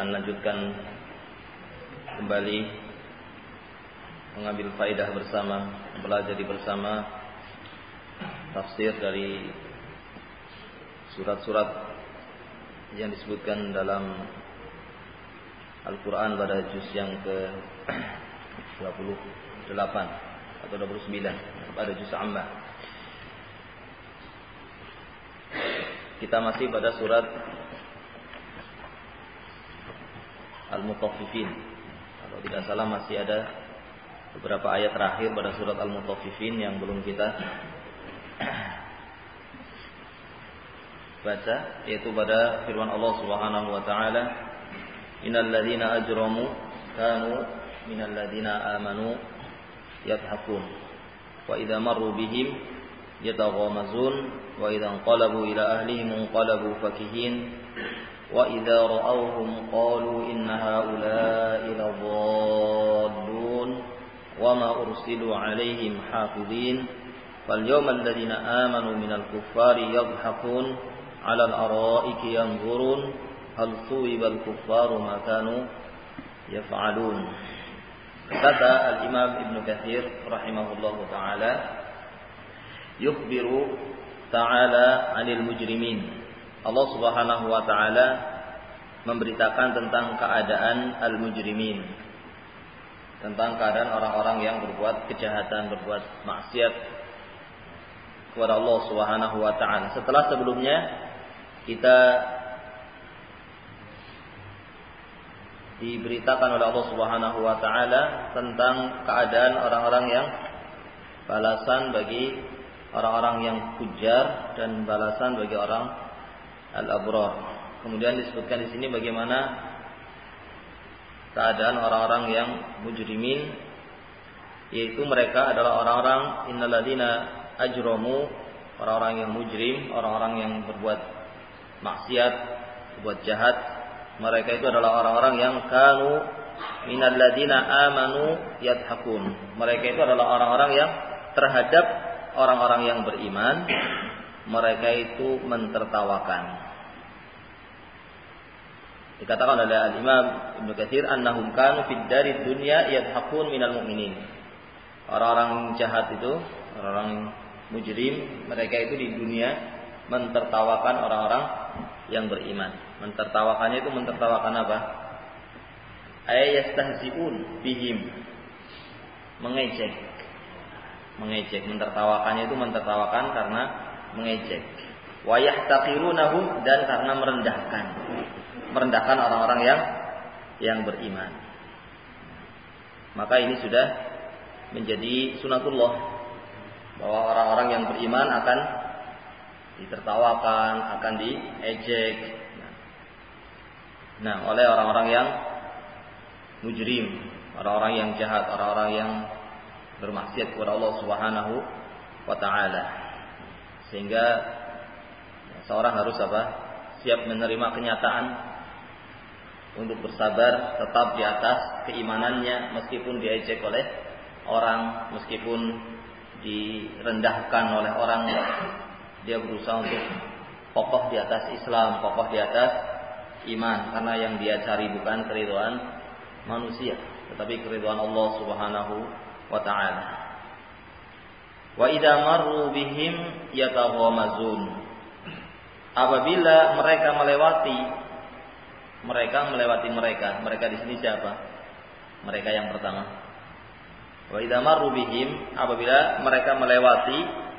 akan lanjutkan kembali mengambil faedah bersama, mempelajari bersama tafsir dari surat-surat yang disebutkan dalam Al-Quran pada juz yang ke-28 atau 29 pada juz Amma. Kita masih pada surat Al-Mutaffifin. Kalau tidak salah masih ada beberapa ayat terakhir pada surat Al-Mutaffifin yang belum kita baca, yaitu pada firman Allah Subhanahu wa taala, "Innal ladzina ajramu kanu minal ladzina amanu yadhakun wa idza marru bihim yataghamazun wa idza anqalabu ila ahlihim anqalabu fakihin wa idza ra'awhum qalu inna haula'i ladallun wa ma ursilu 'alaihim hafizin fal yawmal ladzina amanu minal kuffari yadhakun 'alal ara'iki yanzurun hal thuwibal kuffaru ma kanu yaf'alun." Kata Al-Imam Ibnu Katsir rahimahullahu taala, yukhbiru ta'ala 'anil mujrimin. Allah Subhanahu wa taala memberitakan tentang keadaan al-mujrimin, tentang keadaan orang-orang yang berbuat kejahatan, berbuat maksiat kepada Allah Subhanahu wa taala. Setelah sebelumnya kita diberitakan oleh Allah Subhanahu wa taala tentang keadaan orang-orang yang balasan bagi orang-orang yang fujar dan balasan bagi orang al-abrar. Kemudian disebutkan di sini bagaimana keadaan orang-orang yang mujrimin, yaitu mereka adalah orang-orang innalladzina ajramu, orang-orang yang mujrim, orang-orang yang berbuat maksiat, berbuat jahat. Mereka itu adalah orang-orang yang kanu minalladzina amanu yadhakun. Mereka itu adalah orang-orang yang terhadap orang-orang yang beriman mereka itu mentertawakan. Dikatakan oleh Al-Imam Ibnu Katsir, annahum kanu fid darid dunya yadhakun minal mu'minin. Orang-orang jahat itu, orang-orang mujrim, mereka itu di dunia mentertawakan orang-orang yang beriman. Mentertawakannya itu mentertawakan apa? Ayastahzi'un bihim, mengejek. Mentertawakannya itu mentertawakan karena mengejek. Wa yahtaqirunahum, dan karena merendahkan orang-orang yang beriman. Maka ini sudah menjadi sunatullah, bahwa orang-orang yang beriman akan ditertawakan, akan diejek oleh orang-orang yang mujrim, orang-orang yang jahat, orang-orang yang bermaksiat kepada Allah Subhanahu wa taala. Sehingga seorang harus siap menerima kenyataan untuk bersabar, tetap di atas keimanannya meskipun diejek oleh orang, meskipun direndahkan oleh orang. Dia berusaha untuk kokoh di atas Islam, kokoh di atas iman, karena yang dia cari bukan keridhaan manusia, tetapi keridhaan Allah Subhanahu wa taala. Wa idza marru bihim yataghamazun. Apabila mereka melewati mereka di sini siapa? Mereka yang pertama. Wa idza marru bihim, apabila mereka melewati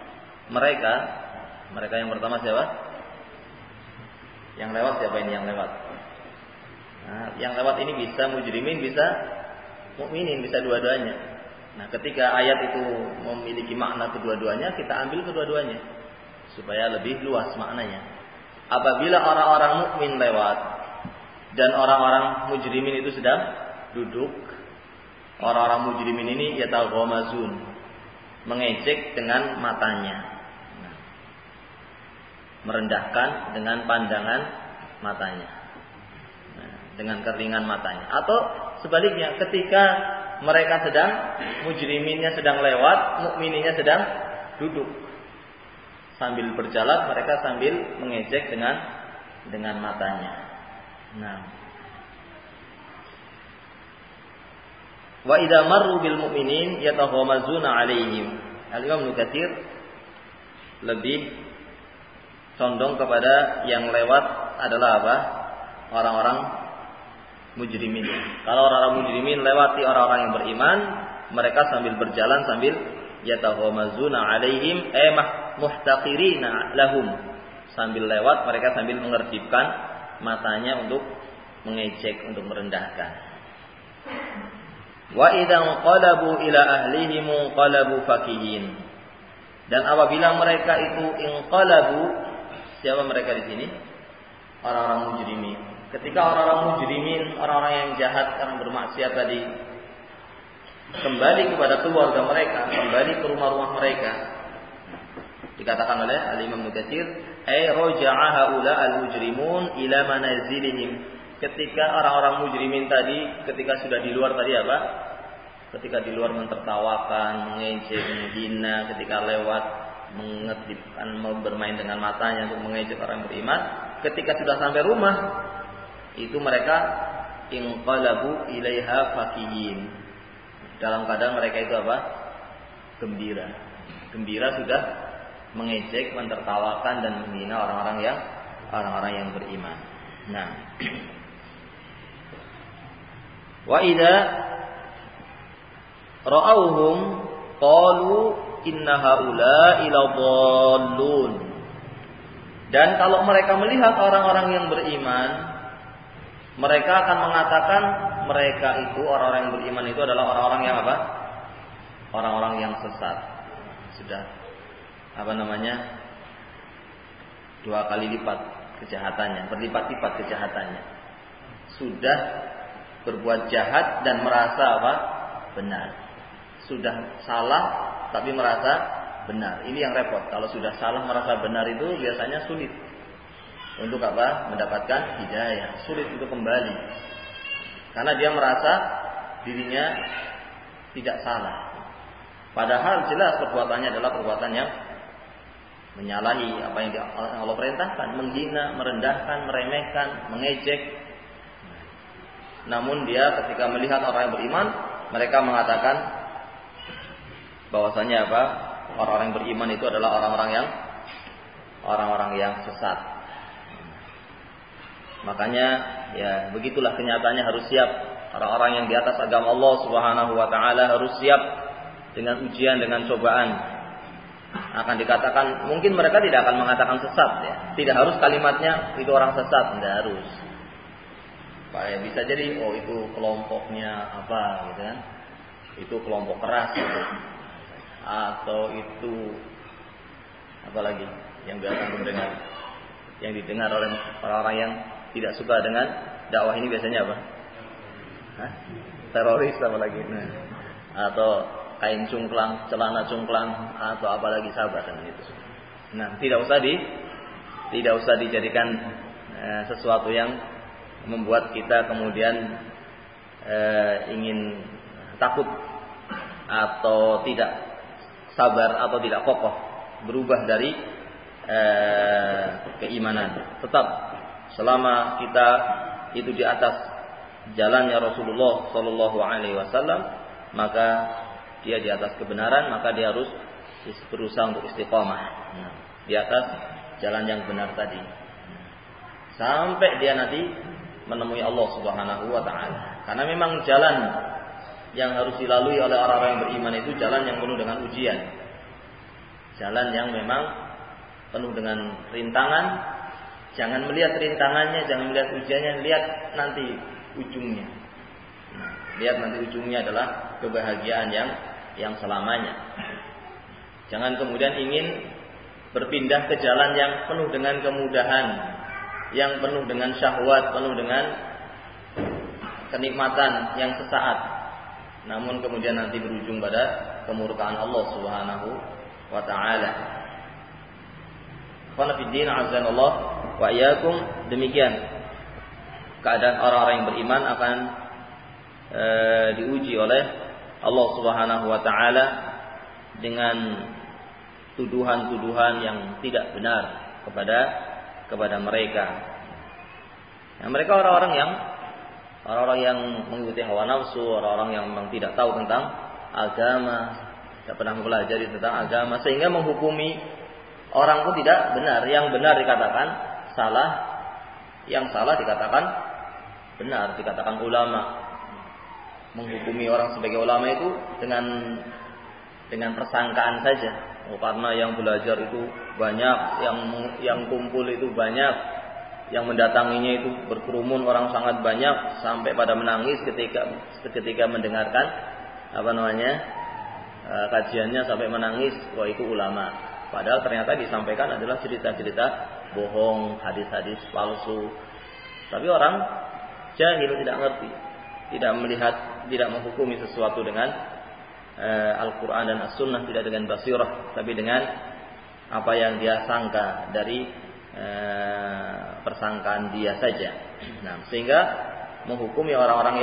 mereka yang pertama siapa? Yang lewat siapa ini yang lewat? Nah, yang lewat ini bisa mujrimin, bisa mukminin, bisa dua-duanya. Nah, ketika ayat itu memiliki makna kedua-duanya, kita ambil kedua-duanya supaya lebih luas maknanya. Apabila orang-orang mukmin lewat dan orang-orang mujrimin itu sedang duduk, orang-orang mujrimin ini yataghamazun, mengejek dengan matanya, merendahkan dengan pandangan matanya, dengan keringan matanya. Atau sebaliknya, ketika mereka mujriminnya sedang lewat, mukmininnya sedang duduk, sambil berjalan mereka sambil mengejek dengan matanya. Nah, Wa idza marru bil mu'minin yataghamazuna 'alaihim. Al-Imam Ibnu Katsir lebih condong kepada yang lewat adalah apa? Orang-orang mujrimin. Kalau orang-orang mujrimin lewati orang-orang yang beriman, mereka sambil berjalan sambil yataghamazuna 'alaihim muhtaqirina lahum. Sambil lewat mereka sambil mengerjipkan matanya untuk mengejek, untuk merendahkan. Wa idza qalabu ila ahlihim qalabu fakihin. Dan apabila mereka itu inqalabu, siapa mereka di sini? Orang-orang mujrimin. Ketika orang-orang mujrimin, orang-orang yang jahat, orang bermaksiat tadi kembali kepada keluarga mereka, kembali ke rumah-rumah mereka, dikatakan oleh Al-Imam Ibnu Katsir, ay raja'a haula al-mujrimun ila manazilihim. Ketika orang-orang mujrimin tadi, ketika sudah di luar tadi apa? Ketika di luar mentertawakan, mengejek, menghina, ketika lewat mengedipkan, mau bermain dengan matanya untuk mengejek orang beriman, ketika sudah sampai rumah, itu mereka inqalabu ilaiha fakihin. Dalam keadaan mereka itu apa? Gembira. Gembira sudah mengejek, mentertawakan dan menghina orang-orang yang beriman. Nah, wa idza ra'awhum qalu inna haula'i ladallun. Dan kalau mereka melihat orang-orang yang beriman, mereka akan mengatakan mereka itu, orang-orang yang beriman itu adalah orang-orang yang apa? Orang-orang yang sesat. Sudah dua kali lipat kejahatannya, berlipat-lipat kejahatannya. Sudah berbuat jahat dan merasa apa? Benar. Sudah salah tapi merasa benar. Ini yang repot. Kalau sudah salah merasa benar itu biasanya sulit untuk apa? Mendapatkan hidayah. Sulit untuk kembali. Karena dia merasa dirinya tidak salah. Padahal jelas perbuatannya adalah perbuatan yang menyalahi apa yang Allah perintahkan, menghina, merendahkan, meremehkan, mengejek. Namun dia ketika melihat orang yang beriman, mereka mengatakan bahwasanya apa? Orang-orang yang beriman itu adalah orang-orang yang sesat. Makanya ya begitulah kenyataannya, harus siap. Orang-orang yang di atas agama Allah Subhanahu wa taala harus siap dengan ujian, dengan cobaan. Akan dikatakan, mungkin mereka tidak akan mengatakan sesat ya. Tidak harus kalimatnya itu orang sesat, tidak harus. Bisa jadi itu kelompoknya apa gitu kan. Itu kelompok keras gitu. Atau itu apa lagi yang biasa mendengar, yang didengar oleh orang-orang yang tidak suka dengan dakwah ini biasanya apa? Teroris apa lagi? Nah, atau kain cungklang, celana cungklang, atau apalagi sahabat dan itu. Nah, tidak usah dijadikan sesuatu yang membuat kita kemudian ingin takut atau tidak sabar atau tidak kokoh berubah dari keimanan. Tetap selama kita itu di atas jalannya Rasulullah Shallallahu Alaihi Wasallam, maka dia di atas kebenaran, maka dia harus berusaha untuk istiqamah di atas jalan yang benar tadi, sampai dia nanti menemui Allah Subhanahu wa taala. Karena memang jalan yang harus dilalui oleh orang-orang yang beriman itu jalan yang penuh dengan ujian. Jalan yang memang penuh dengan rintangan. Jangan melihat rintangannya, jangan melihat ujiannya, lihat nanti ujungnya. Lihat nanti ujungnya adalah kebahagiaan yang selamanya. Jangan kemudian ingin berpindah ke jalan yang penuh dengan kemudahan, yang penuh dengan syahwat, penuh dengan kenikmatan yang sesaat, namun kemudian nanti berujung pada kemurkaan Allah Subhanahu wa taala. Qala fi din azanallah wa iyyakum. Demikian keadaan orang-orang yang beriman akan diuji oleh Allah Subhanahu wa taala dengan tuduhan-tuduhan yang tidak benar kepada mereka. Nah, mereka orang-orang yang Orang-orang yang mengikuti hawa nafsu, orang-orang yang memang tidak tahu tentang agama, tidak pernah mempelajari tentang agama, sehingga menghukumi orang pun tidak benar. Yang benar dikatakan salah, yang salah dikatakan benar, dikatakan ulama. Menghukumi orang sebagai ulama itu dengan persangkaan saja. Karena yang belajar itu banyak, yang kumpul itu banyak, yang mendatanginya itu berkerumun orang sangat banyak sampai pada menangis ketika mendengarkan kajiannya, sampai menangis, wah itu ulama. Padahal ternyata disampaikan adalah cerita-cerita bohong, hadis-hadis palsu. Tapi orang jahil, tidak ngerti, tidak melihat, tidak menghukumi sesuatu dengan Al-Quran dan As-Sunnah, tidak dengan basirah, tapi dengan apa yang dia sangka dari persangkaan dia saja. Nah, sehingga menghukumi orang-orang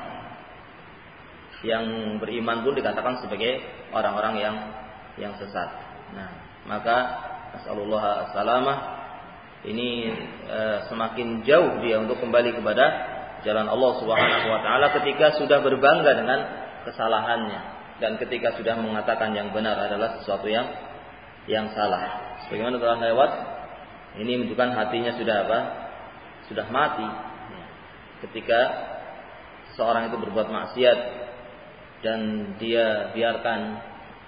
yang beriman pun dikatakan sebagai orang-orang yang sesat. Nah, maka nasallallahu salamah, ini semakin jauh dia untuk kembali kepada jalan Allah Subhanahu wa taala ketika sudah berbangga dengan kesalahannya dan ketika sudah mengatakan yang benar adalah sesuatu yang salah. Sebagaimana telah lewat, ini menunjukkan hatinya sudah mati. Ketika seorang itu berbuat maksiat dan dia biarkan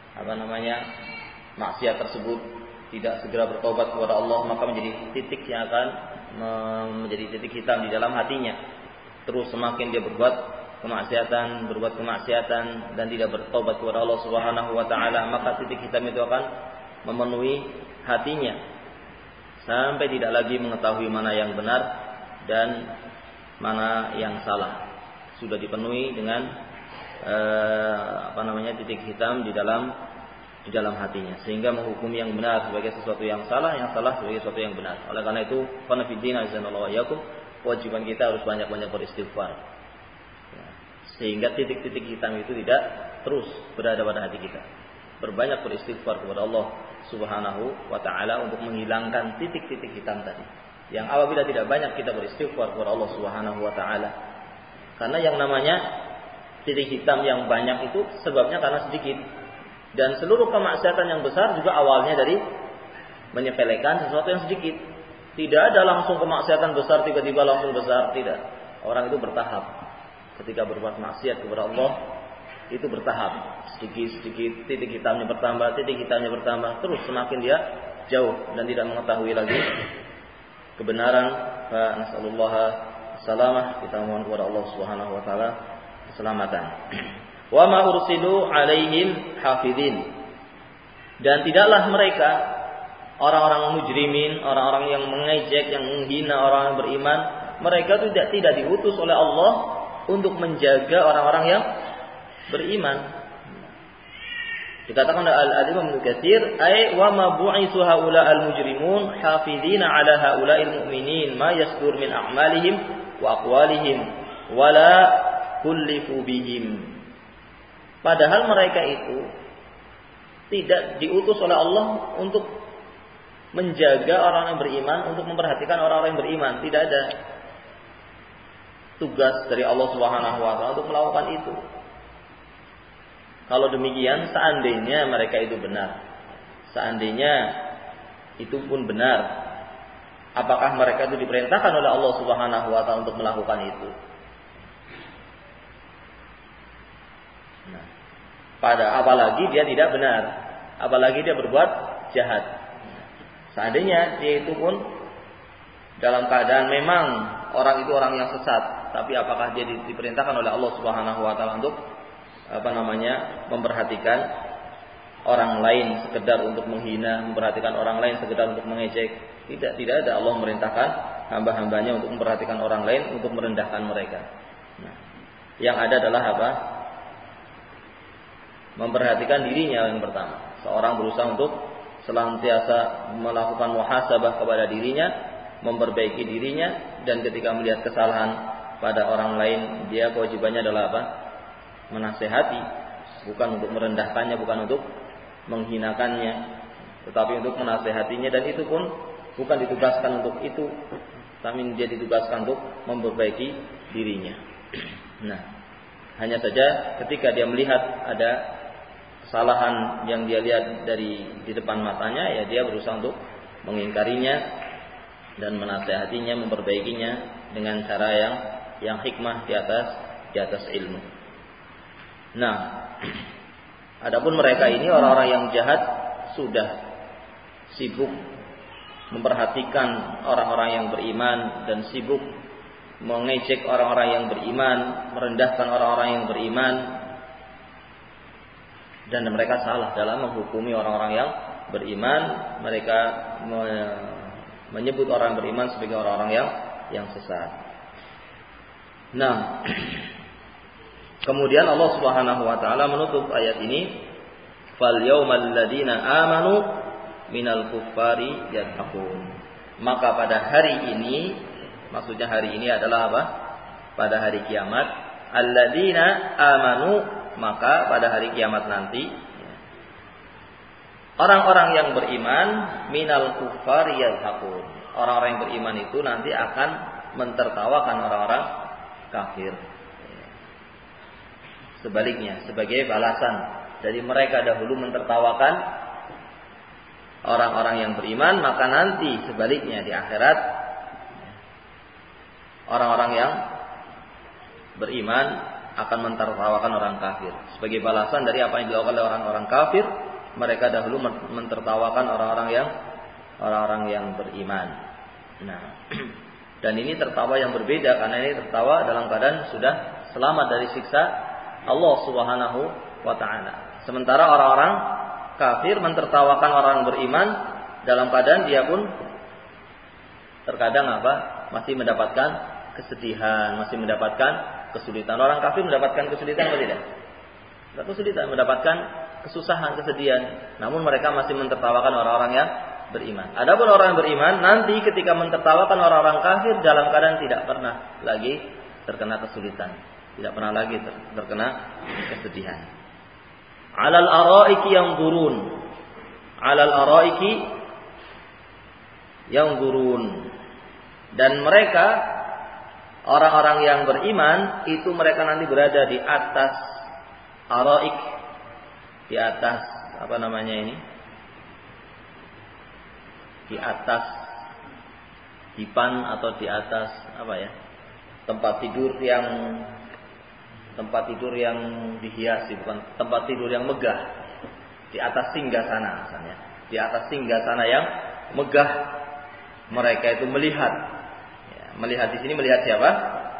maksiat tersebut tidak segera bertobat kepada Allah, maka menjadi titik yang akan menjadi titik hitam di dalam hatinya. Terus semakin dia berbuat kemaksiatan dan tidak bertobat kepada Allah Subhanahu wa taala, maka titik hitam itu akan memenuhi hatinya sampai tidak lagi mengetahui mana yang benar dan mana yang salah. Sudah dipenuhi dengan titik hitam di dalam hatinya, sehingga menghukumi yang benar sebagai sesuatu yang salah sebagai sesuatu yang benar. Oleh karena itu, qanafiddin azanallahu yakum, kewajiban kita harus banyak-banyak beristighfar, sehingga titik-titik hitam itu tidak terus berada pada hati kita. Berbanyak beristighfar kepada Allah Subhanahu wa ta'ala untuk menghilangkan titik-titik hitam tadi. Yang apabila tidak banyak kita beristighfar kepada Allah Subhanahu wa ta'ala, karena yang namanya titik hitam yang banyak itu sebabnya karena sedikit. Dan seluruh kemaksiatan yang besar juga awalnya dari menyepelekan sesuatu yang sedikit. Tidak ada langsung kemaksiatan besar tiba-tiba langsung besar, tidak. Orang itu bertahap. Ketika berbuat maksiat kepada Allah itu bertahap, sedikit-sedikit titik hitamnya bertambah, terus semakin dia jauh dan tidak mengetahui lagi kebenaran. Fa nasallallahu salamah, kita mohon kepada Allah Subhanahu wa taala keselamatan. Wa ma ursilu alaihim hafidin, dan tidaklah mereka orang-orang mujrimin, orang-orang yang mengejek, yang menghina orang yang beriman, mereka tidak diutus oleh Allah untuk menjaga orang-orang yang beriman. Dikatakan oleh Al-Imam Ibnu Katsir, ay wa ma bu'isu haula al-mujrimun hafizina ala haula'il mu'minin ma yasdur min a'malihim wa aqwalihim wala kullifu bihim. Padahal mereka itu tidak diutus oleh Allah untuk menjaga orang yang beriman, untuk memperhatikan orang-orang yang beriman. Tidak ada tugas dari Allah Subhanahu wa taala untuk melakukan itu. Kalau demikian, seandainya mereka itu benar, seandainya itu pun benar, apakah mereka itu diperintahkan oleh Allah Subhanahu wa taala untuk melakukan itu? Nah, apalagi dia tidak benar, apalagi dia berbuat jahat. Seandainya dia itu pun dalam keadaan memang orang itu orang yang sesat, tapi apakah dia diperintahkan oleh Allah Subhanahu wa taala untuk memperhatikan orang lain sekedar untuk menghina, memperhatikan orang lain sekedar untuk mengejek? Tidak ada. Allah merintahkan hamba-hambanya untuk memperhatikan orang lain, untuk merendahkan mereka. Nah, yang ada adalah memperhatikan dirinya yang pertama. Seorang berusaha untuk senantiasa melakukan muhasabah kepada dirinya, memperbaiki dirinya, dan ketika melihat kesalahan pada orang lain, dia kewajibannya adalah menasehati, bukan untuk merendahkannya, bukan untuk menghinakannya, tetapi untuk menasehatinya. Dan itu pun bukan ditugaskan untuk itu, tapi dia ditugaskan untuk memperbaiki dirinya. Nah, hanya saja ketika dia melihat ada kesalahan yang dia lihat di depan matanya, ya dia berusaha untuk mengingkarinya dan menasihatinya, memperbaikinya dengan cara yang hikmah di atas ilmu. Nah, adapun mereka ini orang-orang yang jahat sudah sibuk memperhatikan orang-orang yang beriman dan sibuk mengejek orang-orang yang beriman, merendahkan orang-orang yang beriman, dan mereka salah dalam menghukumi orang-orang yang beriman. Mereka menyebut orang beriman sebagai orang-orang yang sesat. Nah, kemudian Allah Subhanahu wa taala menutup ayat ini, "Fal yaumal ladzina amanu minal kuffari yadhakun." Maka pada hari ini, maksudnya hari ini adalah apa? Pada hari kiamat. Alladzina amanu, maka pada hari kiamat nanti orang-orang yang beriman minal kuffari yadhakun. Orang-orang yang beriman itu nanti akan mentertawakan orang-orang kafir. Sebaliknya, sebagai balasan dari mereka dahulu mentertawakan orang-orang yang beriman, maka nanti sebaliknya di akhirat orang-orang yang beriman akan mentertawakan orang kafir. Sebagai balasan dari apa yang dilakukan oleh orang-orang kafir, mereka dahulu mentertawakan orang-orang yang beriman. Nah, dan ini tertawa yang berbeda, karena ini tertawa dalam keadaan sudah selamat dari siksa Allah Subhanahu wa taala. Sementara orang-orang kafir mentertawakan orang beriman dalam keadaan dia pun terkadang masih mendapatkan kesedihan, masih mendapatkan kesulitan. Orang kafir mendapatkan kesulitan atau tidak? Tidak kesulitan, mendapatkan kesusahan, kesedihan. Namun mereka masih mentertawakan orang-orang yang beriman. Adapun orang yang beriman nanti ketika mentertawakan orang-orang kafir dalam keadaan tidak pernah lagi terkena kesulitan, tidak pernah lagi terkena kesedihan. Alal araiki yanzurun. Alal araiki yanzurun. Dan mereka orang-orang yang beriman itu mereka nanti berada di atas araik, di atas di atas dipan atau di atas tempat tidur yang dihiasi, bukan tempat tidur yang megah, di atas singgasana misalnya, di atas singgasana yang megah mereka itu melihat. Melihat di sini melihat siapa?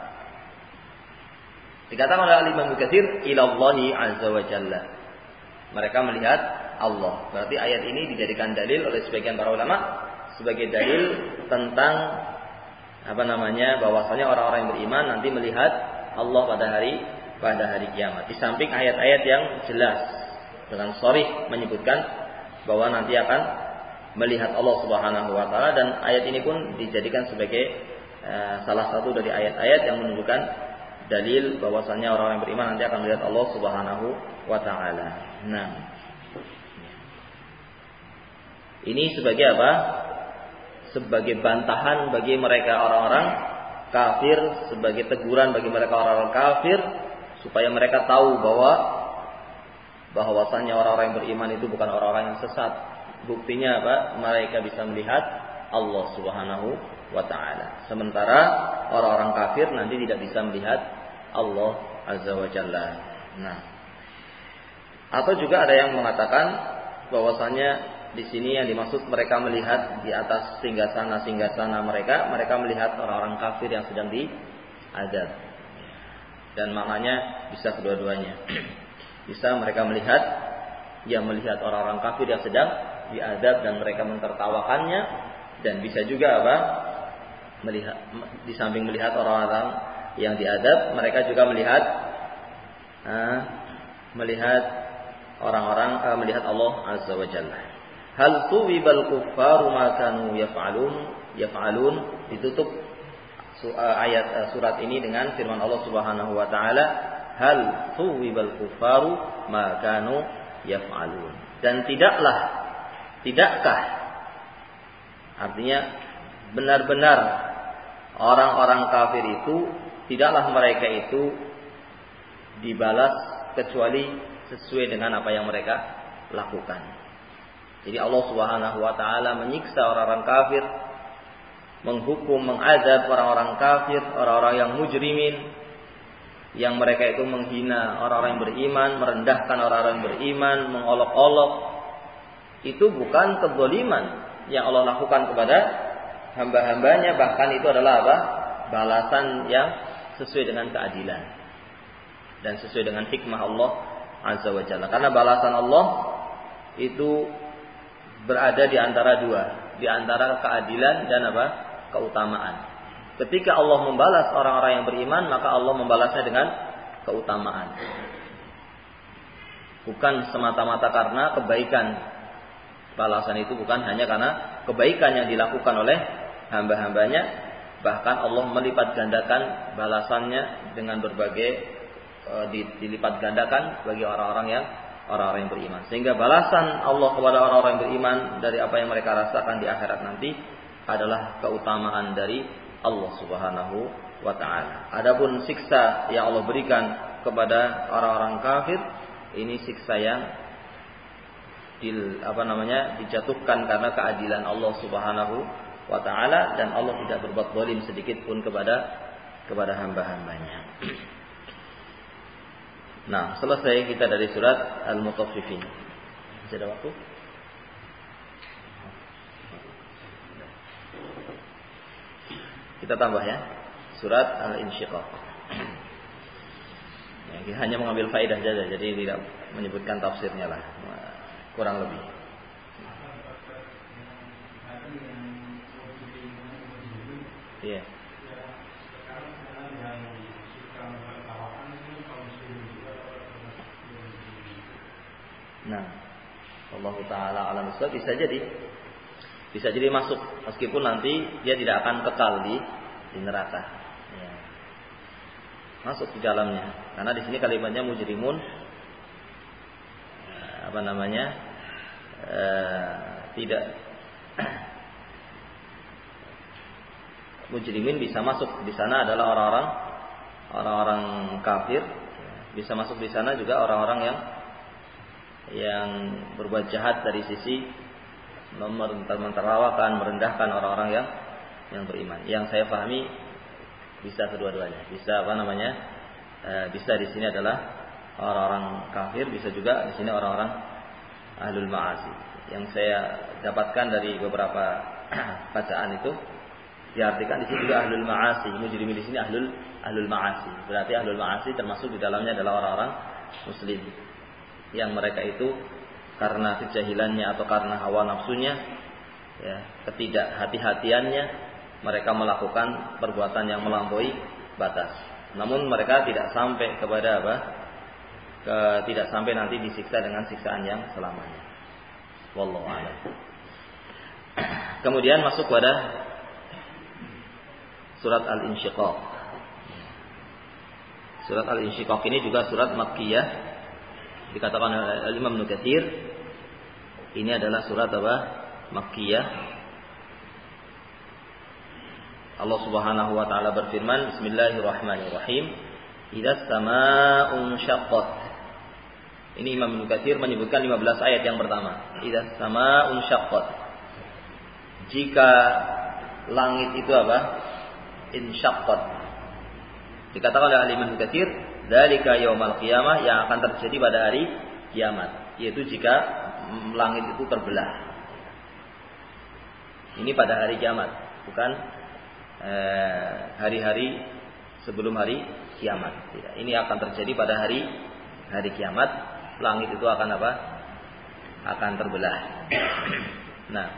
Dikatakan oleh Imam Mukatsir, ilallahi azza wa jalla. Mereka melihat Allah. Berarti ayat ini dijadikan dalil oleh sebagian para ulama sebagai dalil tentang bahwasanya orang-orang yang beriman nanti melihat Allah pada hari kiamat. Di samping ayat-ayat yang jelas dengan sharih menyebutkan bahwa nanti akan melihat Allah Subhanahu wa taala, dan ayat ini pun dijadikan sebagai salah satu dari ayat-ayat yang menunjukkan dalil bahwasanya orang yang beriman nanti akan melihat Allah Subhanahu wa taala. Nah, ini sebagai apa? Sebagai bantahan bagi mereka orang-orang kafir, sebagai teguran bagi mereka orang-orang kafir supaya mereka tahu bahwasanya orang-orang yang beriman itu bukan orang-orang yang sesat. Buktinya apa? Mereka bisa melihat Allah Subhanahu wa taala. Sementara orang-orang kafir nanti tidak bisa melihat Allah Azza wa Jalla. Nah, atau juga ada yang mengatakan bahwasanya di sini yang dimaksud mereka melihat di atas singgasana mereka melihat orang-orang kafir yang sedang diazab. Dan maknanya bisa kedua-duanya. Bisa mereka melihat orang-orang kafir yang sedang diazab dan mereka mentertawakannya, dan bisa juga melihat di samping melihat orang-orang yang diazab, mereka juga melihat orang-orang melihat Allah Azza wa Jalla. Hal tuwibal kuffaru ma kanu yaf'alun. Ditutup ayat surat ini dengan firman Allah Subhanahu wa taala, hal tuwibal kuffaru ma kanu yaf'alun. Dan tidakkah, artinya benar-benar orang-orang kafir itu tidaklah mereka itu dibalas kecuali sesuai dengan apa yang mereka lakukan. Jadi Allah Subhanahu wa taala menyiksa orang-orang kafir, menghukum, mengazab orang-orang kafir, orang-orang yang mujrimin, yang mereka itu menghina orang-orang yang beriman, merendahkan orang-orang yang beriman, mengolok-olok. Itu bukan kezaliman yang Allah lakukan kepada hamba-hambanya, bahkan itu adalah apa? Balasan yang sesuai dengan keadilan dan sesuai dengan hikmah Allah Azza wa Jalla. Karena balasan Allah itu berada di antara dua, di antara keadilan dan apa? Keutamaan. Ketika Allah membalas orang-orang yang beriman, maka Allah membalasnya dengan keutamaan. Bukan semata-mata karena kebaikan. Balasan itu bukan hanya karena kebaikan yang dilakukan oleh hamba-hambanya, bahkan Allah melipat gandakan balasannya dengan berbagai dilipat gandakan bagi orang-orang yang beriman. Sehingga balasan Allah kepada orang-orang yang beriman dari apa yang mereka rasakan di akhirat nanti adalah keutamaan dari Allah Subhanahu wa taala. Adapun siksa yang Allah berikan kepada orang-orang kafir, ini siksa yang dijatuhkan karena keadilan Allah Subhanahu wa taala, dan Allah tidak berbuat zalim sedikit pun kepada hamba-hambanya. Nah, selesai kita dari surat Al-Mutaffifin. Masih ada waktu? Kita tambah ya, surat Al-Insyiqaq. Ya, kita hanya mengambil faedah saja, jadi tidak menyebutkan tafsirnya lah, kurang lebih. Iya. Nah, Allah Ta'ala alam usul, bisa jadi masuk, meskipun nanti dia tidak akan kekal di neraka. Ya. Masuk di dalamnya, karena di sini kalimatnya mujrimun, tidak mujrimin bisa masuk di sana adalah orang-orang kafir, bisa masuk di sana juga orang-orang yang berbuat jahat dari sisi mentertawakan, merendahkan orang-orang yang beriman. Yang saya pahami bisa kedua-duanya. Bisa bisa di sini adalah orang-orang kafir, bisa juga di sini orang-orang ahlul ma'asi. Yang saya dapatkan dari beberapa bacaan itu diartikan di sini juga ahlul ma'asi. Mujrimin di sini ahlul ma'asi. Berarti ahlul ma'asi termasuk di dalamnya adalah orang-orang muslim, yang mereka itu karena kejahilannya atau karena hawa nafsunya, ya, ketidakhati-hatiannya, mereka melakukan perbuatan yang melampaui batas. Namun mereka tidak sampai kepada tidak sampai nanti disiksa dengan siksaan yang selamanya. Wallahu a'lam. Kemudian masuk pada surat Al-Insyiqaq. Surat Al-Insyiqaq ini juga surat Makkiyah. Dikatakan oleh Imam Ibnu Katsir, ini adalah surat Makkiyah. Allah Subhanahu wa taala berfirman, Bismillahirrahmanirrahim, Idzas samaa'un syaqqat. Ini Imam Ibnu Katsir menyebutkan 15 ayat yang pertama. Idzas samaa'un syaqqat. Jika langit itu insyaqqat. Dikatakan oleh Imam Ibnu Katsir, dzalika yaumal qiyamah, yang akan terjadi pada hari kiamat, yaitu jika langit itu terbelah. Ini pada hari kiamat, bukan hari-hari sebelum hari kiamat. Tidak. Ini akan terjadi pada hari kiamat, langit itu akan akan terbelah. Nah,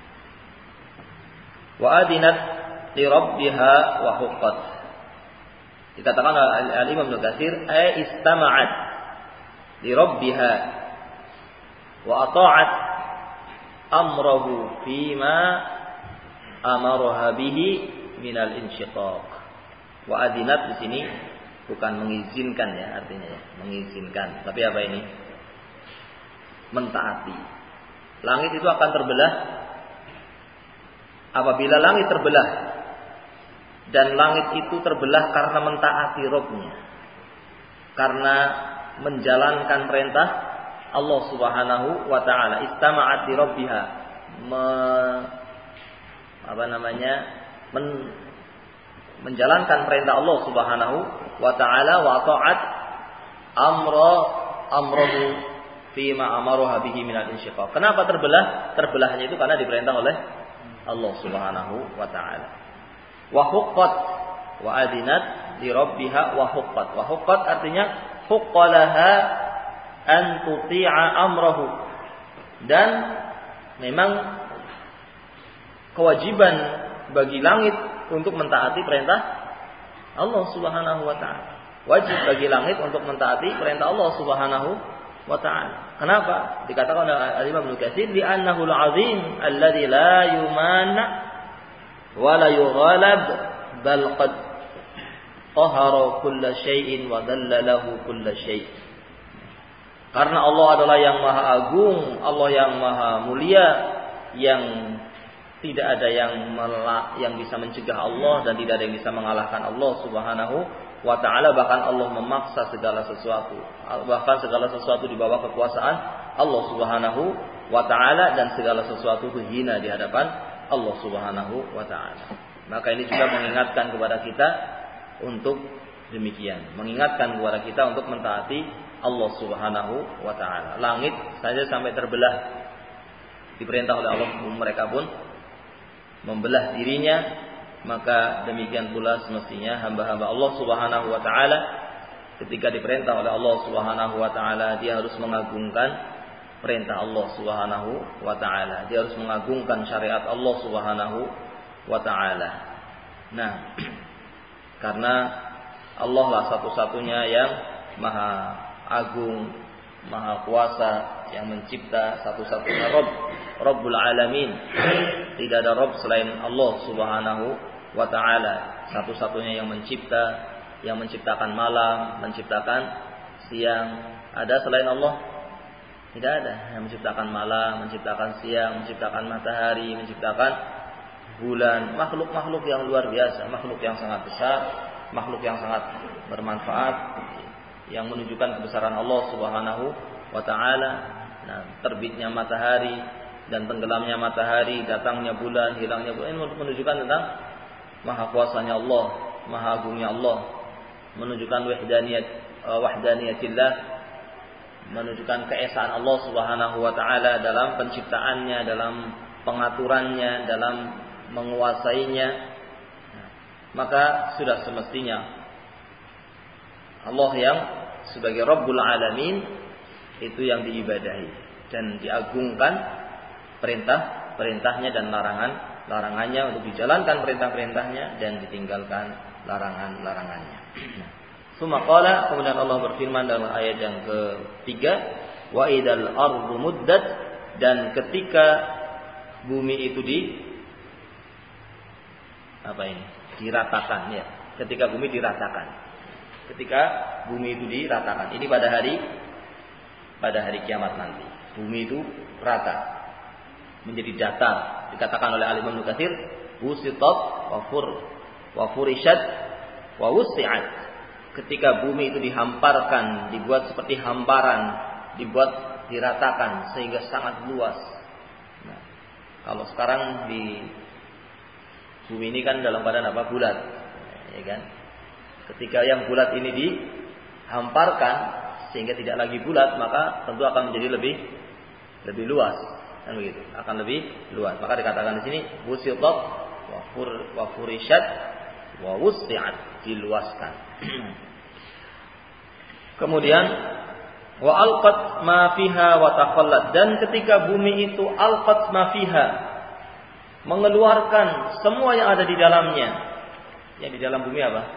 wa adinat li rabbiha wa huqqat. Dikatakan oleh Imam Ibnu Katsir, istama'at li rabbiha wa ata'at amrahu fima amaraha bihi minal insyiqaq. Wa adinat di sini bukan mengizinkan ya, artinya ya, mengizinkan. Tapi apa ini? Mentaati. Langit itu akan terbelah. Apabila langit terbelah, dan langit itu terbelah karena mentaati Rabb-nya, karena menjalankan perintah Allah Subhanahu wa taala. Istama'at li rabbiha, menjalankan perintah Allah Subhanahu wa taala, wa ta'at amrahu fima amaruha bihi minal insyiqaq. Kenapa terbelah? Terbelahnya itu karena diperintah oleh Allah Subhanahu wa taala. Wa huqqat wa adinat li rabbiha wa huqqat. Wa huqqat artinya huqqalaha an tuti'a amrahu. Dan memang kewajiban bagi langit untuk mentaati perintah Allah Subhanahu wa taala. Wajib bagi langit untuk mentaati perintah Allah Subhanahu wa ta'ala. Kenapa? Dikatakan oleh Imam Ibnu Katsir, li'annahu al-'azim alladzi la yumanna wa la yughalab bal qad qahara kulla syai'in wa dallalahu kulla syai'. Karena Allah adalah yang maha agung, Allah yang maha mulia, yang tidak ada yang bisa mencegah Allah dan tidak ada yang bisa mengalahkan Allah Subhanahu wa ta'ala. Bahkan Allah memaksa segala sesuatu, bahkan segala sesuatu di bawah kekuasaan Allah Subhanahu wa ta'ala, dan segala sesuatu itu hina di hadapan Allah Subhanahu wa ta'ala. Maka ini juga mengingatkan kepada kita untuk demikian, mengingatkan kepada kita untuk mentaati Allah Subhanahu wa ta'ala. Langit saja sampai terbelah diperintah oleh Allah, mereka pun membelah dirinya. Maka demikian pula semestinya hamba-hamba Allah Subhanahu wa taala ketika diperintah oleh Allah Subhanahu wa taala, dia harus mengagungkan perintah Allah Subhanahu wa taala. Dia harus mengagungkan syariat Allah Subhanahu wa taala. Nah, karena Allah lah satu-satunya yang maha agung, maha kuasa, yang mencipta, satu-satunya Rabbul Alamin. Tidak ada Rabb selain Allah Subhanahu wa ta'ala. Satu-satunya yang mencipta, yang menciptakan malam, menciptakan siang. Ada selain Allah? Tidak ada. Yang menciptakan malam, menciptakan siang, menciptakan matahari, menciptakan bulan. Makhluk-makhluk yang luar biasa, makhluk yang sangat besar, makhluk yang sangat bermanfaat, yang menunjukkan kebesaran Allah Subhanahu wa ta'ala. Nah, terbitnya matahari dan tenggelamnya matahari, datangnya bulan, hilangnya bulan, ini menunjukkan tentang maha kuasanya Allah, maha agungnya Allah, menunjukkan wahdaniyatillah, menunjukkan keesaan Allah Subhanahu wa taala dalam penciptaannya, dalam pengaturannya, dalam menguasainya. Maka sudah semestinya Allah yang sebagai Rabbul Alamin itu yang diibadahi dan diagungkan, perintahnya dan larangannya, untuk dijalankan perintahnya dan ditinggalkan larangannya. Summa qala, kemudian Allah berfirman dalam ayat yang ketiga, wa idal ardu muddat, dan ketika bumi itu diratakan, ya. Ketika bumi diratakan. Ketika bumi itu diratakan. Ini pada hari kiamat nanti. Bumi itu rata, menjadi datar. Dikatakan oleh Imam Ibnu Katsir, wusitat wa furishat wa wusi'at. Ketika bumi itu dihamparkan, dibuat seperti hamparan, dibuat diratakan sehingga sangat luas. Nah, kalau sekarang di bumi ini kan dalam keadaan apa? Bulat, ya kan? Ketika yang bulat ini dihamparkan sehingga tidak lagi bulat, maka tentu akan menjadi lebih luas, kan begitu? Akan lebih luas. Maka dikatakan di sini wusitat wa furishat wa wusi'at, diluaskan. Kemudian wa alqat ma fiha wa taqallat, dan ketika bumi itu alqat ma fiha, mengeluarkan semua yang ada di dalamnya. Yang di dalam bumi apa?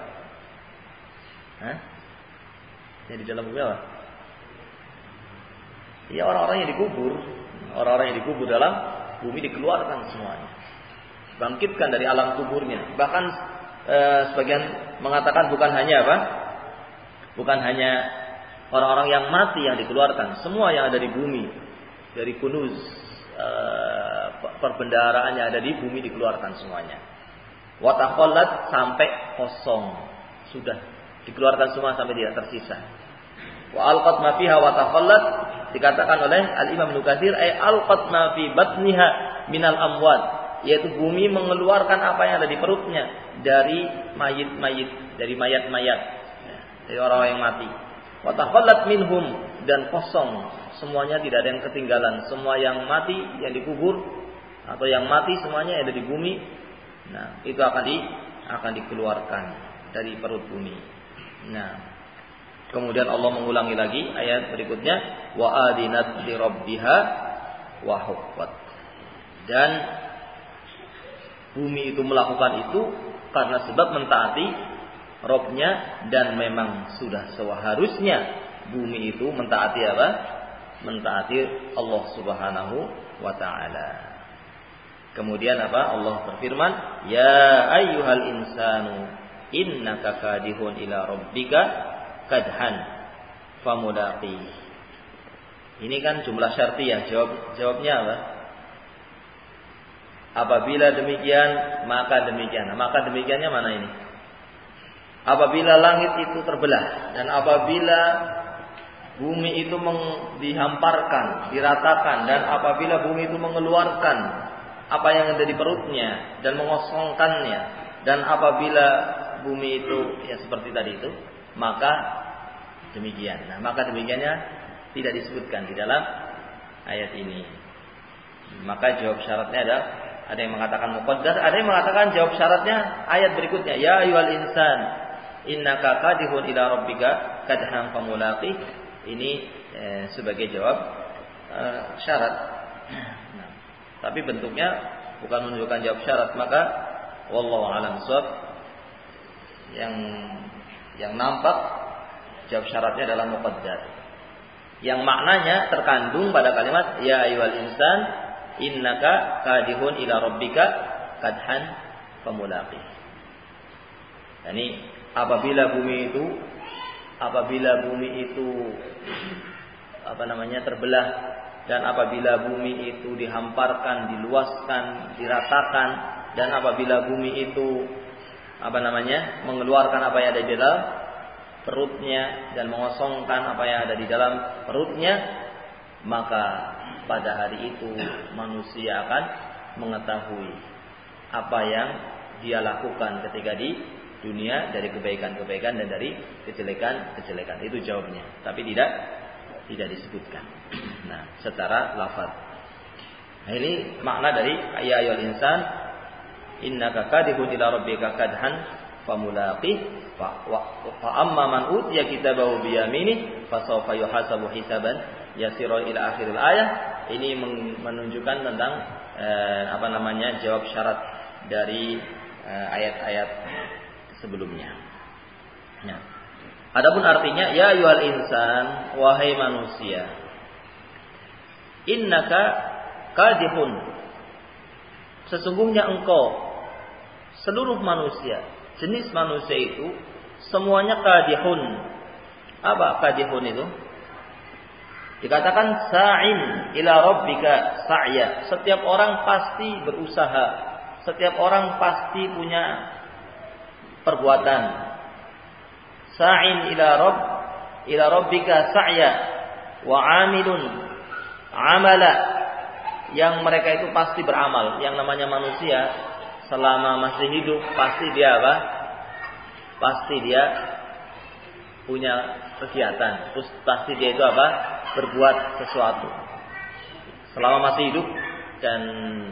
Yang di dalam bumi apa? Ya, orang-orang yang dikubur. Orang-orang yang dikubur dalam bumi dikeluarkan semuanya, bangkitkan dari alam kuburnya. Bahkan sebagian mengatakan bukan hanya apa? Bukan hanya orang-orang yang mati yang dikeluarkan, semua yang ada di bumi, dari kunuz, perbendaharaannya ada di bumi dikeluarkan semuanya. Wa takhallat sampai kosong. Sudah dikeluarkan semua sampai tidak tersisa. Wa alqat ma fiha wa takhallat dikatakan oleh Al-Imam Ibnu Katsir ay alqat ma fi batniha minal amwat, yaitu bumi mengeluarkan apa yang ada di perutnya dari mayit-mayit, dari mayat-mayat, dari orang yang mati. Wa takhallat minhum, dan kosong, semuanya tidak ada yang ketinggalan, semua yang mati yang dikubur atau yang mati semuanya ada di bumi. Nah, itu akan dikeluarkan dari perut bumi. Nah, kemudian Allah mengulangi lagi ayat berikutnya, wa adinat li rabbiha wa huqqat. Dan bumi itu melakukan itu karena sebab mentaati Rabb-nya, dan memang sudah seharusnya bumi itu mentaati apa? Mentaati Allah Subhanahu wa taala. Kemudian apa? Allah berfirman, ya ayyuhal insanu innaka kadihun ila rabbika kadhan famulaqi. Ini kan jumlah syartiyah. Jawabnya apa? Apabila demikian, maka demikian. Nah, maka demikiannya mana ini? Apabila langit itu terbelah, dan apabila bumi itu dihamparkan, diratakan, dan apabila bumi itu mengeluarkan apa yang ada di perutnya dan mengosongkannya, dan apabila bumi itu ya seperti tadi itu, maka demikian. Nah, maka demikiannya tidak disebutkan di dalam ayat ini. Maka jawab syaratnya ada yang mengatakan muqaddar, ada yang mengatakan jawab syaratnya ayat berikutnya, ya ayyuhal insan innaka kadihun ila rabbika kadhan famulaqi. Ini sebagai jawab syarat. Nah, tapi bentuknya bukan menunjukkan jawab syarat, maka wallahu a'lam bishawab, yang nampak jawab syaratnya adalah muqaddar, yang maknanya terkandung pada kalimat ya ayyuhal insan innaka kadihun ila rabbika kadhan famulaqi. Yani apabila bumi itu terbelah, dan apabila bumi itu dihamparkan, diluaskan, diratakan, dan apabila bumi itu mengeluarkan apa yang ada di dalam perutnya dan mengosongkan apa yang ada di dalam perutnya, maka pada hari itu manusia akan mengetahui apa yang dia lakukan ketika di dunia dari kebaikan-kebaikan dan dari kejelekan-kejelekan. Itu jawabnya, tapi tidak disebutkan. Nah, secara lafaz. Nah, ini makna dari ya ayyuhal insan innaka kadihun ila rabbika kadhan famulaqih fa amma man utiya kitabahu bi yaminihi fa sawfa yuhasabu hisaban yasira ila akhiril ayah. Ini menunjukkan tentang jawab syarat dari ayat-ayat sebelumnya. Nah, adapun artinya ya ayyuhal insan, wahai manusia, innaka kadihun, sesungguhnya engkau, seluruh manusia, jenis manusia itu semuanya kadihun. Apa kadihun itu? Dikatakan sa'in ila rabbika sa'ya. Setiap orang pasti berusaha, setiap orang pasti punya perbuatan. Sa'in ila rabbika sa'ya wa 'amilun amala, yang mereka itu pasti beramal. Yang namanya manusia selama masih hidup pasti dia apa? Pasti dia punya kegiatan. Terus pasti dia itu apa? Berbuat sesuatu. Selama masih hidup dan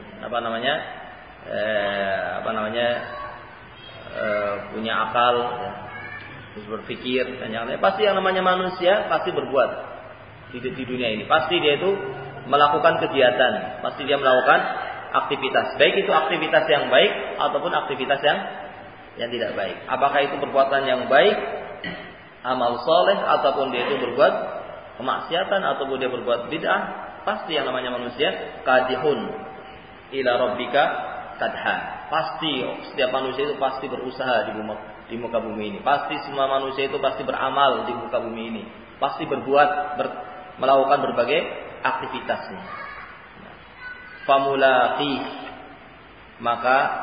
punya akal, ya, terus berpikir dan yang lain. Pasti yang namanya manusia pasti berbuat di dunia ini. Pasti dia itu melakukan kegiatan, pasti dia melakukan aktivitas, baik itu aktivitas yang baik ataupun aktivitas yang tidak baik. Apakah itu perbuatan yang baik, amal soleh, ataupun dia itu berbuat kemaksiatan, ataupun dia berbuat bid'ah, pasti yang namanya manusia kadihun ila rabbika kadhan. Pasti setiap manusia itu pasti berusaha di muka bumi ini. Pasti semua manusia itu pasti beramal di muka bumi ini. Pasti berbuat, melakukan berbagai aktivitasnya. Famulaqi, maka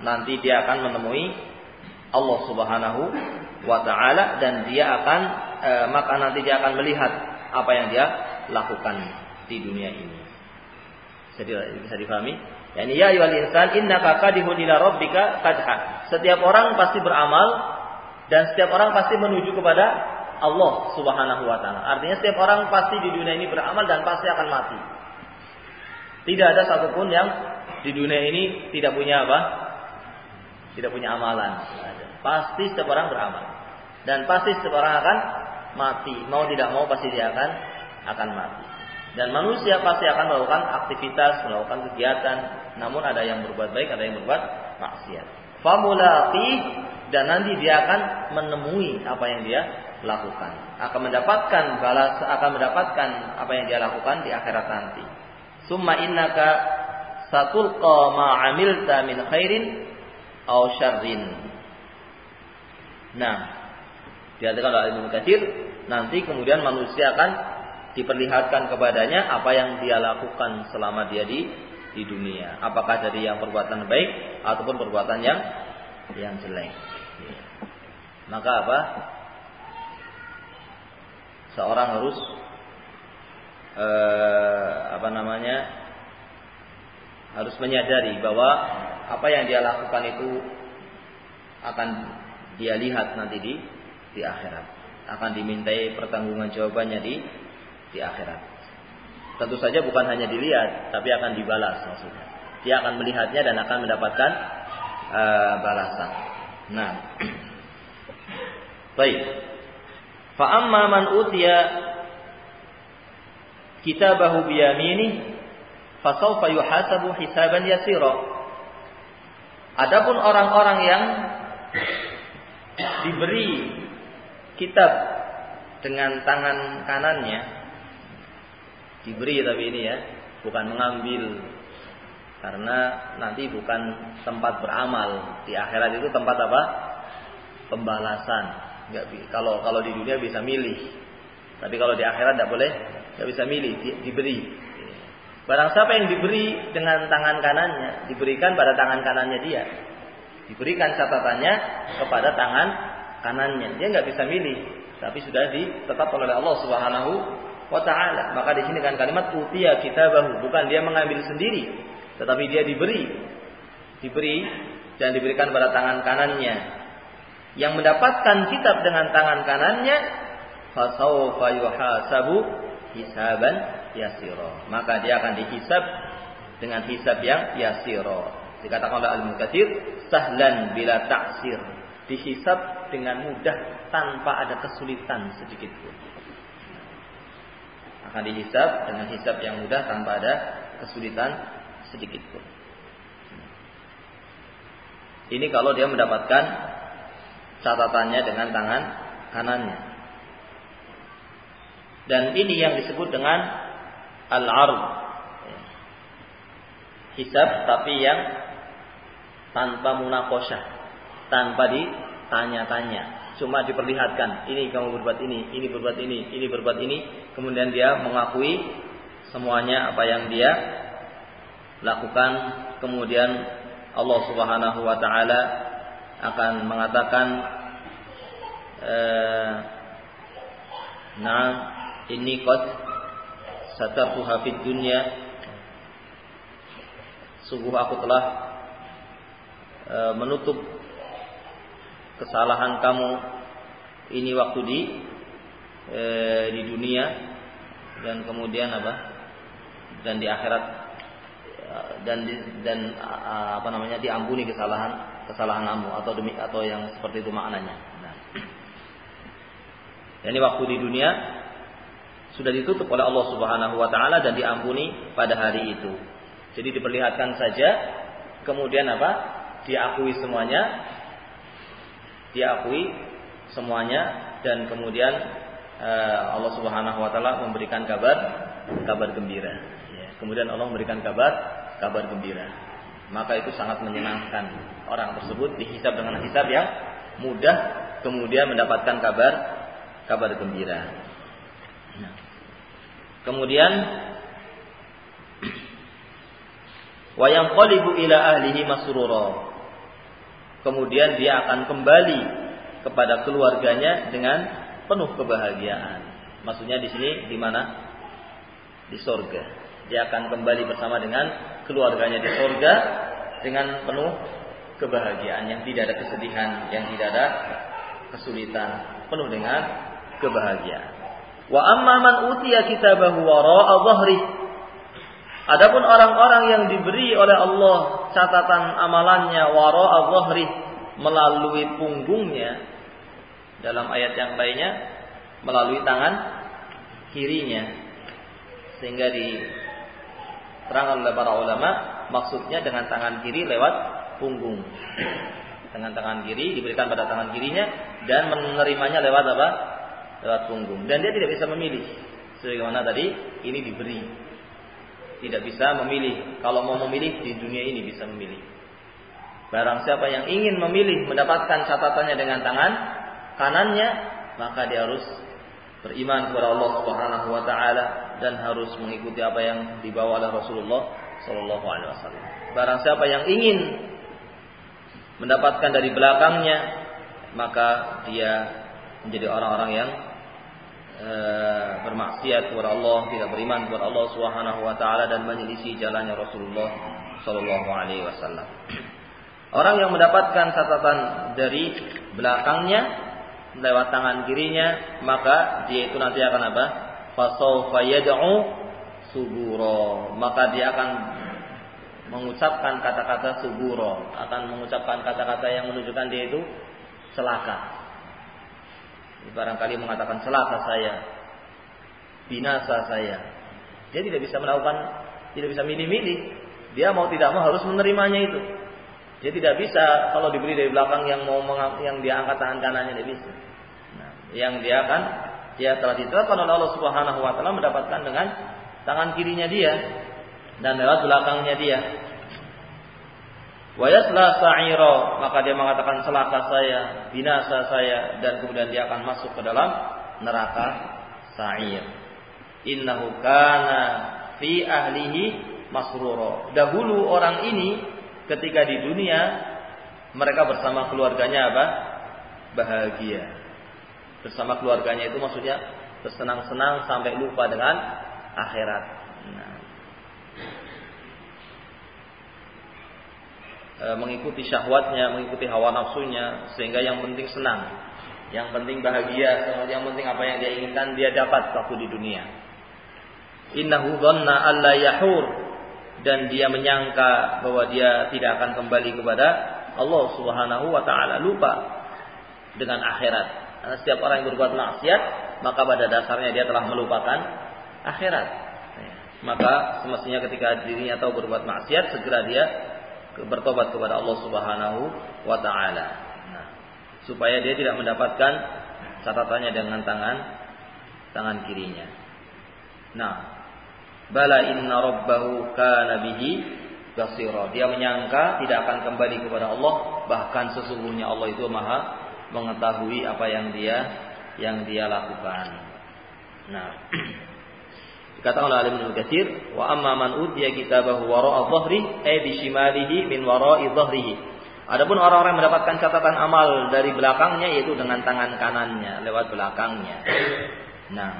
nanti dia akan menemui Allah Subhanahu wa taala dan dia akan maka nanti dia akan melihat apa yang dia lakukan di dunia ini. Bisa difahami? Yani ya ayyuhal insan innaka qadihun ila rabbika qadha. Setiap orang pasti beramal dan setiap orang pasti menuju kepada Allah Subhanahu wa taala. Artinya setiap orang pasti di dunia ini beramal dan pasti akan mati. Tidak ada satupun yang di dunia ini tidak punya apa? Tidak punya amalan. Pasti setiap orang beramal dan pasti setiap orang akan mati. Mau tidak mau pasti dia akan mati. Dan manusia pasti akan melakukan aktivitas, melakukan kegiatan, namun ada yang berbuat baik, ada yang berbuat maksiat. Famulaqi, dan nanti dia akan menemui apa yang dia lakukan, akan mendapatkan apa yang dia lakukan di akhirat nanti. Summa innaka satulqa ma 'amilta min khairin aw syarrin. Nah, dikatakan oleh Ibnu Katsir, nanti kemudian manusia akan diperlihatkan kepadanya apa yang dia lakukan selama dia di dunia, apakah dari yang perbuatan baik ataupun perbuatan yang jelek. Maka apa? Seorang harus harus menyadari bahwa apa yang dia lakukan itu akan dia lihat nanti di akhirat, akan dimintai pertanggunggan jawabannya di akhirat. Tentu saja bukan hanya dilihat, tapi akan dibalas maksudnya. Dia akan melihatnya dan akan mendapatkan balasan. Nah, baik. Fa amma man utiya kitabahu bi yaminihi fa sawfa yuhasabu hisaban yasira. Adapun orang-orang yang diberi kitab dengan tangan kanannya, diberi tapi ini ya, bukan mengambil, karena nanti bukan tempat beramal. Di akhirat itu tempat apa? Pembalasan. Kalau di dunia bisa milih, tapi kalau di akhirat tidak boleh, tidak bisa milih, diberi. Barang siapa yang diberi dengan tangan kanannya, diberikan pada tangan kanannya dia, diberikan catatannya kepada tangan kanannya, dia nggak bisa milih, tapi sudah ditetapkan oleh Allah Subhanahu wa ta'ala. Maka di sini kan kalimat utiya kitabahu, bukan dia mengambil sendiri, tetapi dia diberi dan diberikan pada tangan kanannya. Yang mendapatkan kitab dengan tangan kanannya, fasawfa yuhasabu hisaban yasira, maka dia akan dihisab dengan hisab yang yasira. Dikatakan oleh Al-Mukatsir, sahlan bila ta'sir, dihisab dengan mudah tanpa ada kesulitan sedikit pun. Akan dihisab dengan hisab yang mudah tanpa ada kesulitan sedikit pun. Ini kalau dia mendapatkan catatannya dengan tangan kanannya. Dan ini yang disebut dengan al-'ard. Hisab tapi yang tanpa munaqasyah, tanpa ditanya-tanya. Cuma diperlihatkan, ini kamu berbuat ini berbuat ini berbuat ini. Kemudian dia mengakui semuanya apa yang dia lakukan. Kemudian Allah Subhanahu wa ta'ala akan mengatakan, nah ini qad satartuha fid dunya, sungguh aku telah menutup kesalahan kamu ini waktu di dunia, dan kemudian apa? Dan di akhirat, dan diampuni kesalahanmu, atau yang seperti itu maknanya. Nah, ini waktu di dunia sudah ditutup oleh Allah Subhanahu wa ta'ala dan diampuni pada hari itu. Jadi diperlihatkan saja, kemudian apa? Diakui semuanya, dan kemudian Allah Subhanahu wa ta'ala memberikan kabar gembira. Ya, kemudian Allah memberikan kabar gembira. Maka itu sangat menyenangkan. Orang tersebut dihisab dengan hisab yang mudah, kemudian mendapatkan kabar gembira. Nah, kemudian wa yanqalibu ila ahlihi masrura, kemudian dia akan kembali kepada keluarganya dengan penuh kebahagiaan. Maksudnya di sini di mana? Di surga. Dia akan kembali bersama dengan keluarganya di surga dengan penuh kebahagiaan, yang tidak ada kesedihan, yang tidak ada kesulitan, penuh dengan kebahagiaan. Wa amma man utiya kitabahu wara'a dhahri. Adapun orang-orang yang diberi oleh Allah catatan amalannya wara'a dhahri, melalui punggungnya, dalam ayat yang lainnya melalui tangan kirinya, sehingga diterangkan oleh para ulama maksudnya dengan tangan kiri lewat punggung. Dengan tangan kiri diberikan pada tangan kirinya dan menerimanya lewat apa? Lewat punggung. Dan dia tidak bisa memilih. Sebagaimana tadi ini diberi. Tidak bisa memilih. Kalau mau memilih di dunia ini bisa memilih. Barang siapa yang ingin memilih mendapatkan catatannya dengan tangan kanannya, maka dia harus beriman kepada Allah Subhanahu wa taala dan harus mengikuti apa yang dibawa oleh Rasulullah sallallahu alaihi wasallam. Barang siapa yang ingin mendapatkan dari belakangnya, maka dia menjadi orang-orang yang bermaksiat kepada Allah, tidak beriman kepada Allah Subhanahu wa taala dan menyelisih jalannya Rasulullah sallallahu alaihi wasallam. Orang yang mendapatkan catatan dari belakangnya lewat tangan kirinya, maka dia itu nanti akan apa? Fasawfa yad'u subura. Maka dia akan mengucapkan kata-kata subura, akan mengucapkan kata-kata yang menunjukkan dia itu celaka. Barangkali mengatakan celaka saya, binasa saya. Dia tidak bisa melakukan, tidak bisa milih-milih. Dia mau tidak mau harus menerimanya itu. Dia tidak bisa kalau diberi dari belakang yang dia angkat tangan kanannya, tidak bisa. Nah, yang dia telah ditetapkan oleh Allah Subhanahu wa taala mendapatkan dengan tangan kirinya dia dan lewat belakangnya dia. Wa yasla sa'ira, maka dia mengatakan celaka saya, binasa saya, dan kemudian dia akan masuk ke dalam neraka sa'ir. Innahu kana fi ahlihi masrura. Dahulu orang ini ketika di dunia mereka bersama keluarganya apa? Bahagia. Bersama keluarganya itu maksudnya bersenang-senang sampai lupa dengan akhirat. Nah, mengikuti syahwatnya, mengikuti hawa nafsunya, sehingga yang penting senang, yang penting bahagia, yang penting apa yang dia inginkan dia dapat waktu di dunia. Innahu dhanna alla yahur, dan dia menyangka bahwa dia tidak akan kembali kepada Allah Subhanahu wa taala, lupa dengan akhirat. Karena setiap orang yang berbuat maksiat, maka pada dasarnya dia telah melupakan akhirat. Maka semestinya ketika dirinya tahu berbuat maksiat, segera dia bertobat kepada Allah Subhanahu wa taala. Nah, supaya dia tidak mendapatkan catatannya dengan tangan kirinya. Nah, bala inna rabbahu kana bihi basira. Dia menyangka tidak akan kembali kepada Allah, bahkan sesungguhnya Allah itu Maha mengetahui apa yang dia lakukan. Nah, dikatakan oleh Alim Ibnu Katsir, wa amma man utiya kitabahu wara'a dhahri ay bi shimalihi min wara'i dhahrihi. Adapun orang-orang yang mendapatkan catatan amal dari belakangnya, yaitu dengan tangan kanannya, lewat belakangnya. Nah,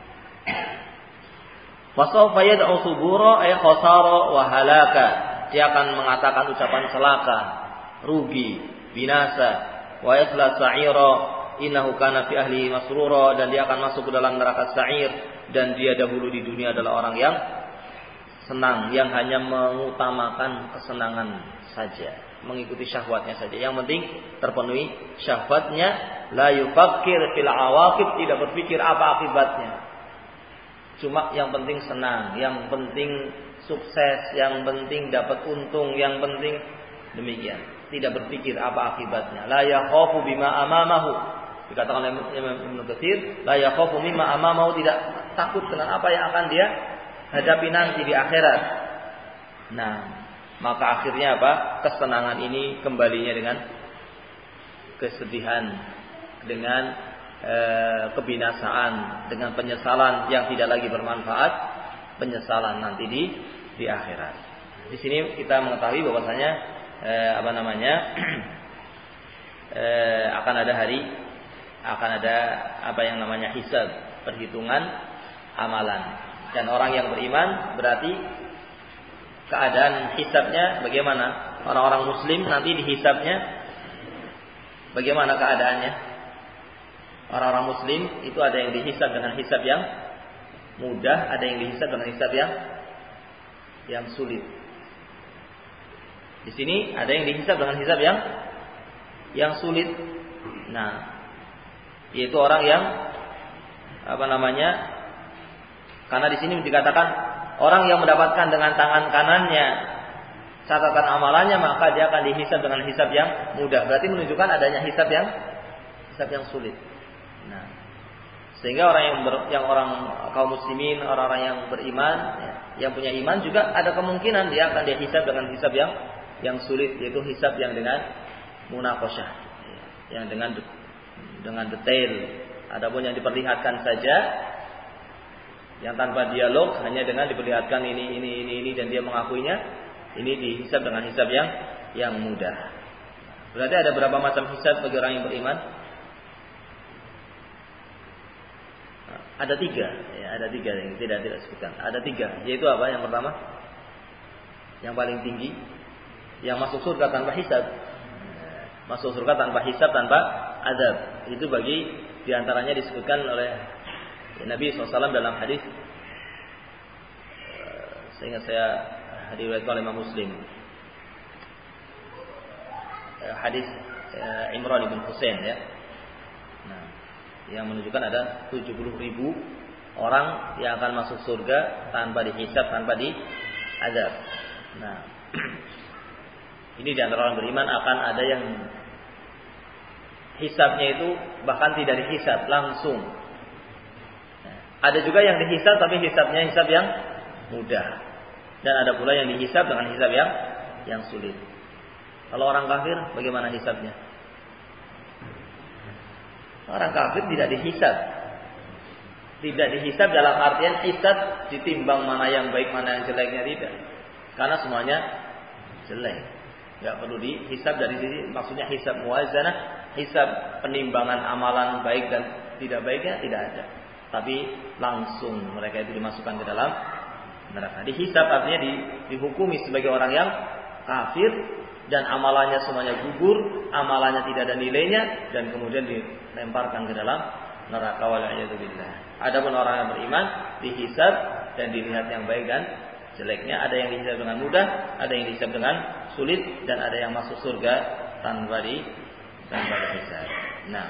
fasawfa yad'u subura ay khasara wa halaka. Dia akan mengatakan ucapan celaka, rugi, binasa, wa yasla sa'ira innahu kana fi ahli masrura, dan dia akan masuk ke dalam neraka sa'ir. Dan dia dahulu di dunia adalah orang yang senang, yang hanya mengutamakan kesenangan saja, mengikuti syahwatnya saja. Yang penting terpenuhi syahwatnya, la yufakkir fil awaqib, tidak berpikir apa akibatnya. Cuma yang penting senang, yang penting sukses, yang penting dapat untung, yang penting demikian. Tidak berpikir apa akibatnya. La yakhafu bima amamahu. Dikatakan oleh Ibnu Katsir, la yakhafu mimma amamahu, tidak takut dengan apa yang akan dia hadapi nanti di akhirat. Nah, maka akhirnya apa? Kesenangan ini kembalinya dengan kesedihan, dengan kebinasaan, dengan penyesalan yang tidak lagi bermanfaat, penyesalan nanti di akhirat. Di sini kita mengetahui bahwasanya akan ada apa yang namanya hisab, perhitungan amalan. Dan orang yang beriman berarti keadaan hisabnya bagaimana? Orang-orang muslim nanti dihisabnya bagaimana keadaannya? Orang-orang muslim itu ada yang dihisab dengan hisab yang mudah, ada yang dihisab dengan hisab yang sulit. Di sini ada yang dihisab dengan hisab yang sulit. Nah, yaitu orang yang karena di sini dikatakan orang yang mendapatkan dengan tangan kanannya catatan amalannya, maka dia akan dihisab dengan hisab yang mudah. Berarti menunjukkan adanya hisab yang sulit. Nah, sehingga orang kaum muslimin, orang-orang yang beriman, yang punya iman juga ada kemungkinan dia akan dihisab dengan hisab yang sulit, yaitu hisab yang dengan munaqasyah, yang dengan detail. Adapun yang diperlihatkan saja, yang tanpa dialog, hanya dengan diperlihatkan ini dan dia mengakuinya, ini dihisab dengan hisab yang mudah. Berarti ada berapa macam hisab bagi orang yang beriman? Ada 3, ada 3 yang tidak sebutkan. Ada 3, yaitu apa? Yang pertama, yang paling tinggi, yang masuk surga tanpa hisab. Masuk surga tanpa hisab, tanpa azab. Itu bagi diantaranya disebutkan oleh Nabi SAW dalam hadis, seingat saya diriwayatkan oleh Imam Muslim, hadis Imran bin Husain, nah, yang menunjukkan ada 70.000 orang yang akan masuk surga tanpa dihisab, tanpa diazab. Nah, ini di antara orang beriman akan ada yang hisabnya itu bahkan tidak dihisab langsung. Ada juga yang dihisab tapi hisabnya hisab yang mudah. Dan ada pula yang dihisab dengan hisab yang sulit. Kalau orang kafir bagaimana hisabnya? Orang kafir tidak dihisab. Tidak dihisab dalam artian hisab ditimbang mana yang baik, mana yang jeleknya, tidak. Karena semuanya jelek. Enggak perlu dihisab dari sisi, maksudnya hisab muwazanah, hisab penimbangan amalan baik dan tidak baiknya tidak ada. Tapi langsung mereka itu dimasukkan ke dalam neraka. Dihisab artinya dihukumi sebagai orang yang kafir dan amalannya semuanya gugur, amalannya tidak ada nilainya, dan kemudian dilemparkan ke dalam neraka, wal'iyadzubillah. Adapun orang yang beriman dihisab dan dilihat yang baik dan jeleknya. Ada yang dihisab dengan mudah, ada yang dihisab dengan sulit, dan ada yang masuk surga tanpa dihisab. Nah,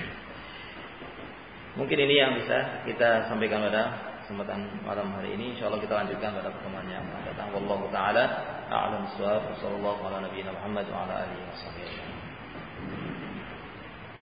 mungkin ini yang bisa kita sampaikan pada kesempatan malam hari ini. Insyaallah kita lanjutkan pada pertemuan yang akan datang. Wallahu taala a'lam bissawab. Wassallallahu ala nabiyina Muhammad wa ala alihi wasallam.